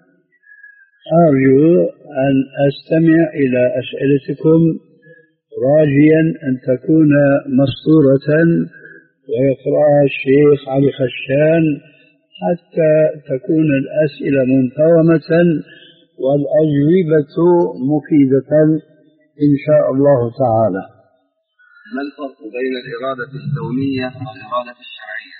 أرجو أن أستمع إلى أسئلتكم راجيا أن تكون مسطورة ويقرأها الشيخ علي خشان، حتى تكون الأسئلة منتظمة والأجوبة مفيدة إن شاء الله تعالى. ما الفرق بين الإرادة الكونية والإرادة الشرعية؟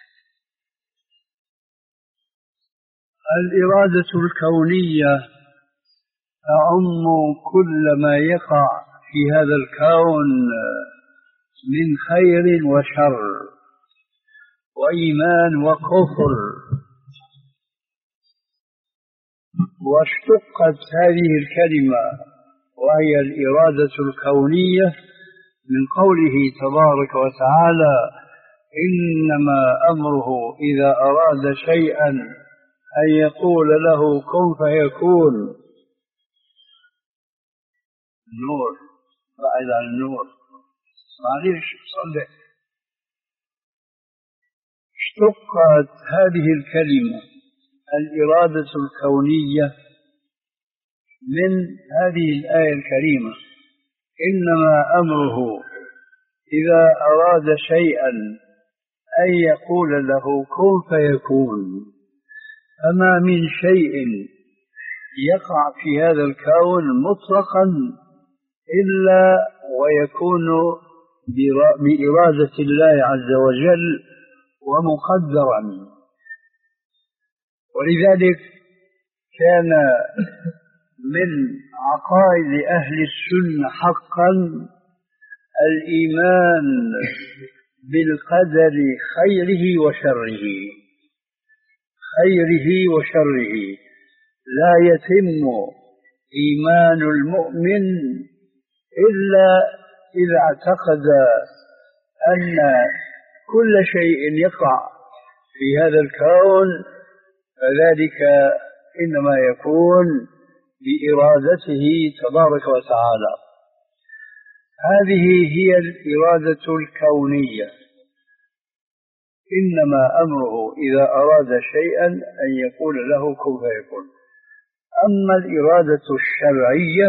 الإرادة الكونية تعم كل ما يقع في هذا الكون من خير وشر وإيمان وكفر. واشتقت هذه الكلمة وهي الإرادة الكونية من قوله تبارك وتعالى: إنما أمره إذا أراد شيئا أن يقول له كن فيكون. النور بعد عن النور معليش صلح. اشتقت هذه الكلمة الإرادة الكونية من هذه الآية الكريمة: إنما أمره إذا أراد شيئا أن يقول له كن فيكون. فما من شيء يقع في هذا الكون مطلقا إلا ويكون بإرادة الله عز وجل ومقدرا. ولذلك كان من عقائد أهل السنة حقا الإيمان بالقدر خيره وشره خيره وشره لا يتم إيمان المؤمن إلا إذا اعتقد أن كل شيء يقع في هذا الكون فذلك إنما يكون بإرادته تبارك وتعالى. هذه هي الإرادة الكونية، إنما أمره إذا أراد شيئا أن يقول له كن فيكون. أما الإرادة الشرعية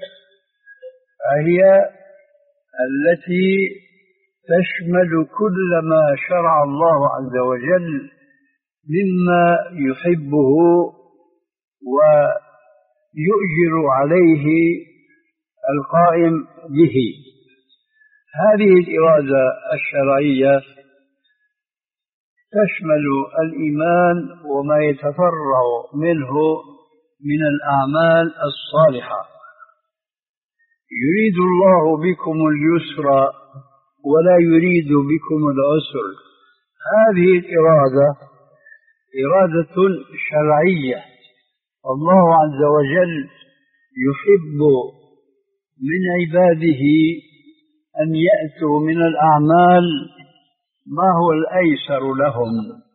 فهي التي تشمل كل ما شرع الله عز وجل مما يحبه ويؤجر عليه القائم به. هذه الإرادة الشرعية تشمل الإيمان وما يتفرع منه من الأعمال الصالحة. يريد الله بكم اليسر ولا يريد بكم العسر. هذه الإرادة إرادة شرعية. الله عز وجل يحب من عباده أن يأتوا من الأعمال ما هو الأيسر لهم،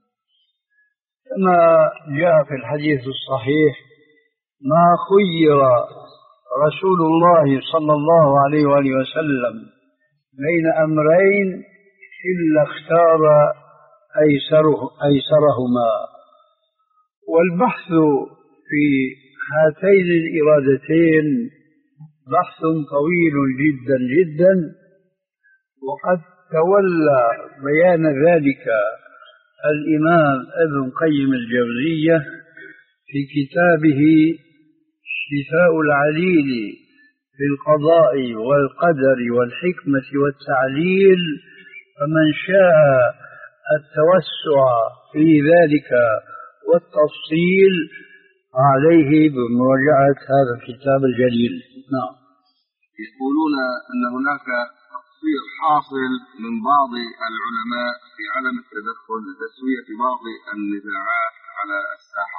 كما جاء في الحديث الصحيح: ما خير رسول الله صلى الله عليه وآله وسلم بين أمرين إلا اختار أيسره أيسرهما. والبحث في هاتين الإرادتين بحث طويل جدا جدا، وقد تولى بيان ذلك الإمام ابن قيم الجوزية في كتابه شفاء العليل في القضاء والقدر والحكمة والتعليل. فمن شاء التوسع في ذلك والتفصيل عليه بمراجعة هذا الكتاب الجليل. نعم. يقولون أن هناك تقصير حاصل من بعض العلماء في عدم التدخل لتسوية بعض النزاعات على الساحة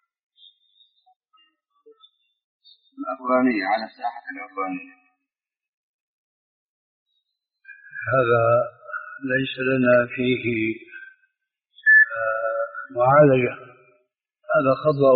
الأفغانية على الساحة الأفغانية. هذا ليس لنا فيه معالجة. هذا خطأ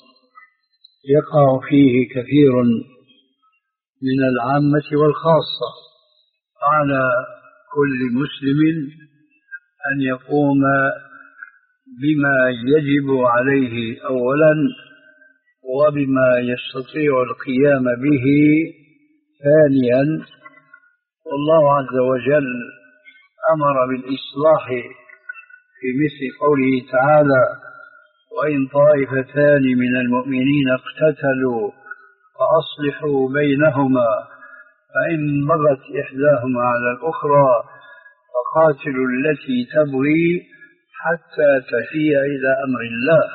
يقع فيه كثير من العامة والخاصة. على كل مسلم أن يقوم بما يجب عليه أولا وبما يستطيع القيام به ثانيا. والله عز وجل أمر بالإصلاح في مثل قوله تعالى: وإن طائفتان من المؤمنين اقتتلوا فأصلحوا بينهما فإن بغت إحداهما على الأخرى فقاتلوا التي تبغي حتى تفيء إلى أمر الله.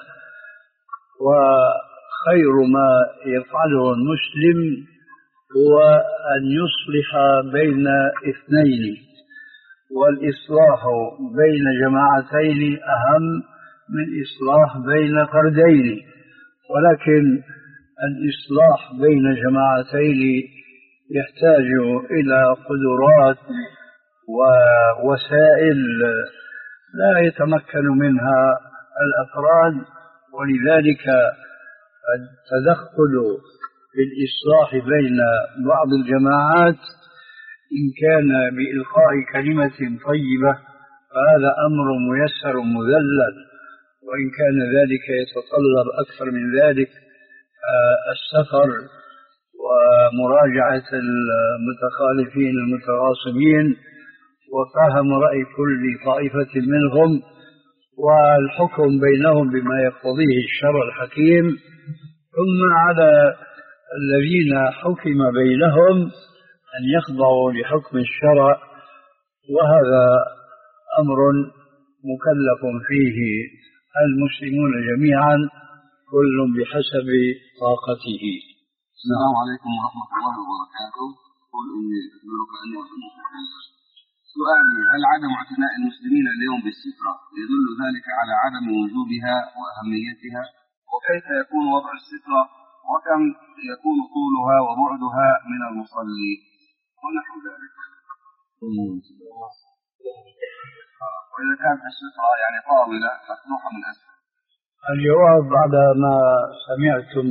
وخير ما يفعله المسلم هو أن يصلح بين اثنين، والإصلاح بين جماعتين أهم من إصلاح بين فردين. ولكن الإصلاح بين جماعتين يحتاج إلى قدرات ووسائل لا يتمكن منها الأفراد، ولذلك التدخل في الإصلاح بين بعض الجماعات إن كان بإلقاء كلمة طيبة فهذا أمر ميسر مذلل، وإن كان ذلك يتطلب أكثر من ذلك السفر ومراجعة المتخالفين المتغاصبين وفهم رأي كل طائفة منهم والحكم بينهم بما يقتضيه الشرع الحكيم. ثم على الذين حكم بينهم أن يخضعوا لحكم الشرع، وهذا أمر مكلف فيه المسلمون جميعا كل بحسب طاقته. السلام عليكم ورحمة الله وبركاته. قل إني أخبرك أني سؤالي: هل عدم اعتناء المسلمين اليوم بالسترة يدل ذلك على عدم وجوبها وأهميتها، وكيف يكون وضع السترة وكم يكون طولها وبعدها من المصلي ونحو ذلك. وإذا كانت السترة يعني طاولة مفتوحة من أسفل. الجواب بعد ما سمعتم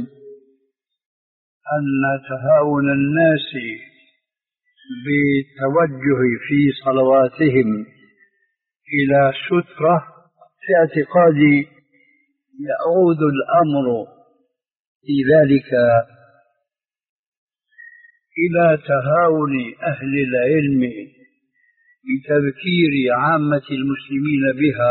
أن تهاون الناس بالتوجه في صلواتهم إلى سترة، في اعتقادي يعود الأمر في ذلك إلى تهاون أهل العلم بتذكير عامة المسلمين بها،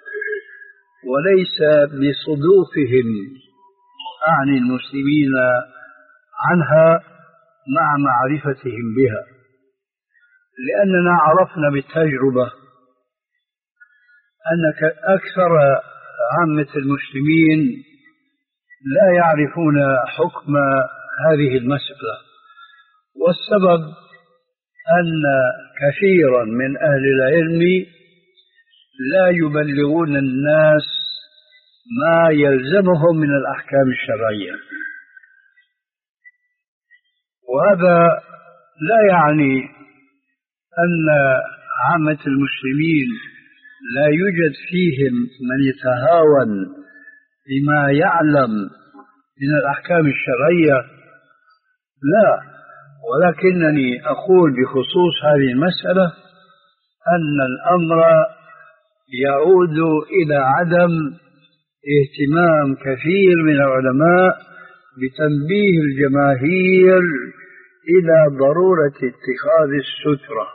وليس بصدوفهم عن المسلمين عنها مع معرفتهم بها، لأننا عرفنا بالتجربة أن أكثر عامة المسلمين لا يعرفون حكم هذه المسألة، والسبب أن كثيرا من أهل العلم لا يبلغون الناس ما يلزمهم من الأحكام الشرعية، وهذا لا يعني أن عامة المسلمين لا يوجد فيهم من يتهاون بما يعلم من الأحكام الشرعية، لا، ولكنني أقول بخصوص هذه المسألة أن الأمر يعود إلى عدم اهتمام كثير من العلماء بتنبيه الجماهير إلى ضرورة اتخاذ السترة،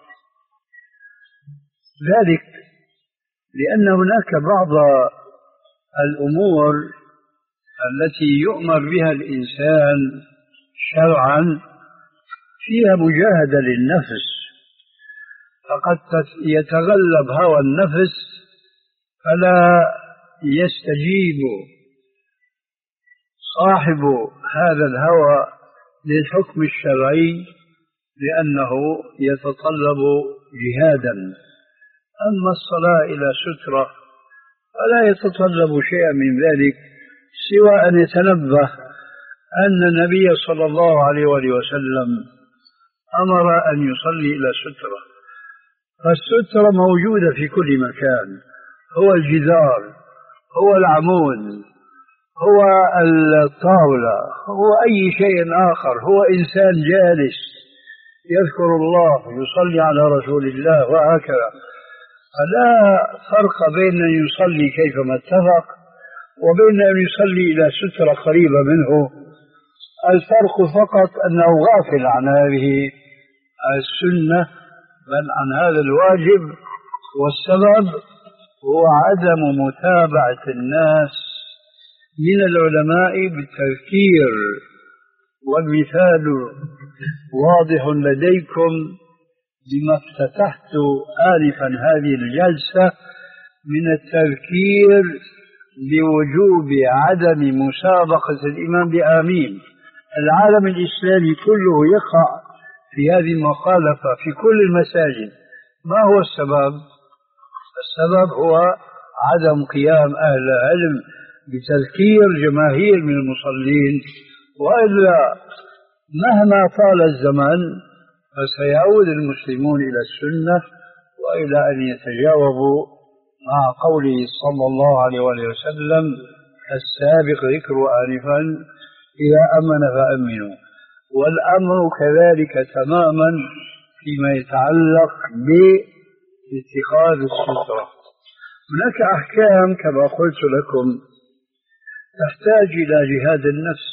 ذلك لأن هناك بعض الأمور التي يؤمر بها الإنسان شرعا فيها مجاهدة للنفس، فقد يتغلب هوى النفس فلا يستجيب صاحب هذا الهوى للحكم الشرعي لأنه يتطلب جهادا. أما الصلاة إلى سترة فلا يتطلب شيئا من ذلك سوى أن يتنبه أن النبي صلى الله عليه وسلم أمر أن يصلي إلى سترة، فالسترة موجودة في كل مكان، هو الجدار، هو العمود، هو الطاولة، هو أي شيء آخر، هو إنسان جالس يذكر الله يصلي على رسول الله وهكذا. فلا فرق بين أن يصلي كيفما اتفق وبين أن يصلي إلى سترة قريبة منه، الفرق فقط أنه غافل عن هذه السنة بل عن هذا الواجب، والسبب هو عدم متابعة الناس من العلماء بالتذكير. والمثال واضح لديكم بما افتتحت آنفا هذه الجلسة من التذكير بوجوب عدم مسابقة الإمام بآمين. العالم الإسلامي كله يقع في هذه المخالفة في كل المساجد. ما هو السبب؟ السبب هو عدم قيام أهل العلم بتذكير جماهير من المصلين، وإلا مهما طال الزمن فسيعود المسلمون إلى السنة وإلى أن يتجاوبوا مع قوله صلى الله عليه وسلم السابق ذكر آنفا إذا أمن فأمنوا. والأمر كذلك تماما فيما يتعلق باتخاذ السترة. هناك أحكام كما قلت لكم تحتاج إلى جهاد النفس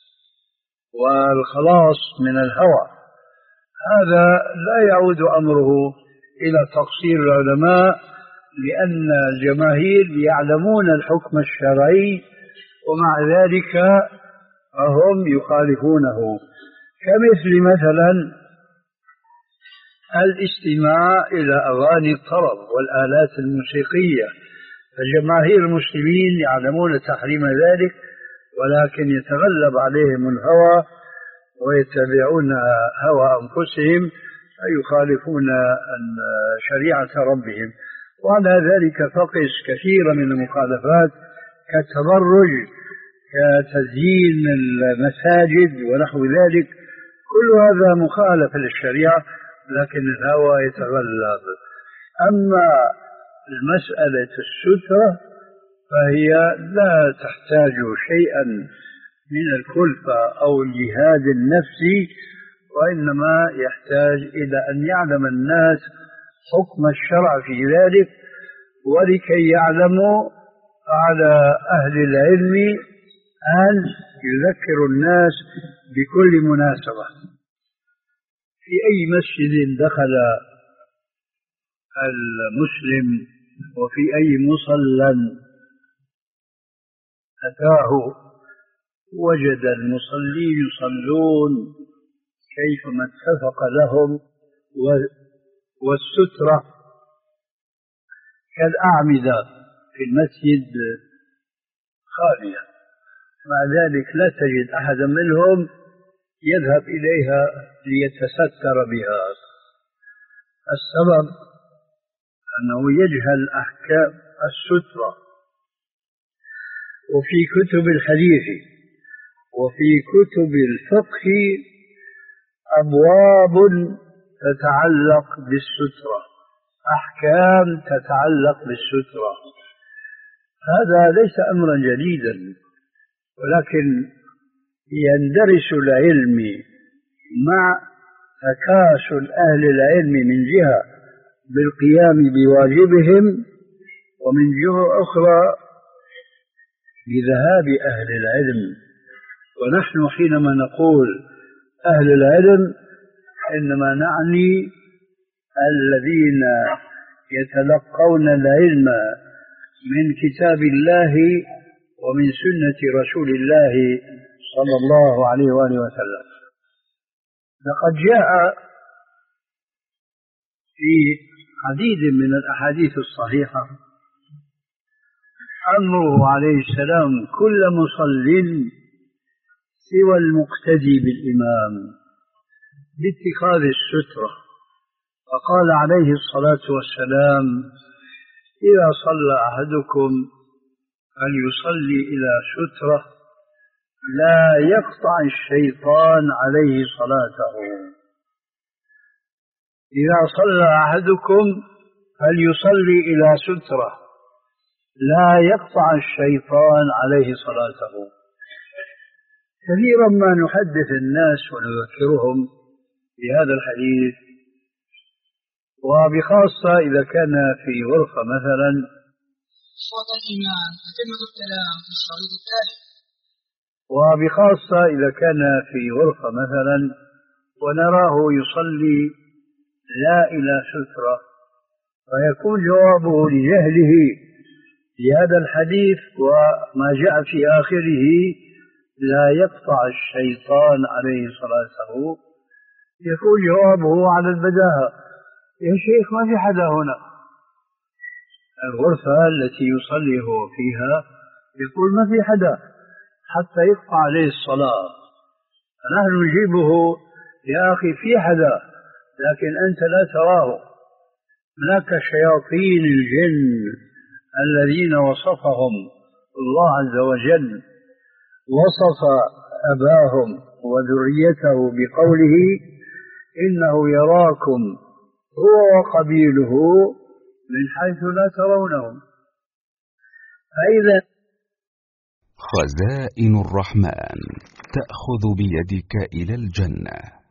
والخلاص من الهوى، هذا لا يعود أمره إلى تقصير العلماء، لأن الجماهير يعلمون الحكم الشرعي ومع ذلك هم يخالفونه، كمثل مثلا الاستماع إلى أغاني الطرب والآلات الموسيقية، فجماهير المسلمين يعلمون تحريم ذلك ولكن يتغلب عليهم الهوى ويتبعون هوى أنفسهم فيخالفون شريعة ربهم. وعلى ذلك فقس كثير من المخالفات كالتبرج، كتزيين المساجد ونحو ذلك، كل هذا مخالف للشريعة، لكن الهوى يتغلب. أما المسألة السترة فهي لا تحتاج شيئا من الكلفة أو الجهاد النفسي، وإنما يحتاج إلى أن يعلم الناس حكم الشرع في ذلك، ولكي يعلموا على أهل العلم أن يذكروا الناس بكل مناسبة. في أي مسجد دخل المسلم وفي أي مصلى أتاه وجد المصلين يصلون كيفما اتفق لهم، والسترة كالأعمدة في المسجد خالية، مع ذلك لا تجد أحدا منهم يذهب إليها ليتستر بها. السبب أنه يجهل أحكام السترة. وفي كتب الحديث وفي كتب الفقه أبواب تتعلق بالسترة، أحكام تتعلق بالسترة. هذا ليس أمرا جديدا، ولكن يندرس العلم مع تكاسل أهل العلم من جهة بالقيام بواجبهم، ومن جهة أخرى بذهاب أهل العلم. ونحن حينما نقول أهل العلم إنما نعني الذين يتلقون العلم من كتاب الله ومن سنة رسول الله صلى الله عليه وآله وسلم. لقد جاء في عديد من الأحاديث الصحيحة أمره عليه السلام كل مصل سوى المقتدي بالإمام باتخاذ السترة، فقال عليه الصلاة والسلام: إذا صلى أحدكم فليصلي إلى سترة لا يقطع الشيطان عليه صلاته. إذا صلى أحدكم فليصلي إلى سترة لا يقطع الشيطان عليه صلاته. كثيرا ما نحدث الناس ونذكرهم بهذا الحديث، وبخاصة إذا كان في غرفة مثلا صوت الإمام يتم الكلام في الشريط التالي، وبخاصة إذا كان في غرفة مثلا ونراه يصلي لا إلى سترة، فيكون جوابه لجهله بهذا الحديث وما جاء في آخره لا يقطع الشيطان عليه صلاته، يكون جوابه على البداهة: يا شيخ ما في حدا هنا. الغرفة التي يصلي هو فيها يقول ما في حدا حتى يقطع عليه الصلاة. فنحن نجيبه: يا أخي في حدا لكن أنت لا تراه. هناك شياطين الجن الذين وصفهم الله عز وجل، وصف أباهم وذريته بقوله: إنه يراكم هو وقبيله من حيث لا ترونهم. فإذا خزائن الرحمن تأخذ بيدك إلى الجنة.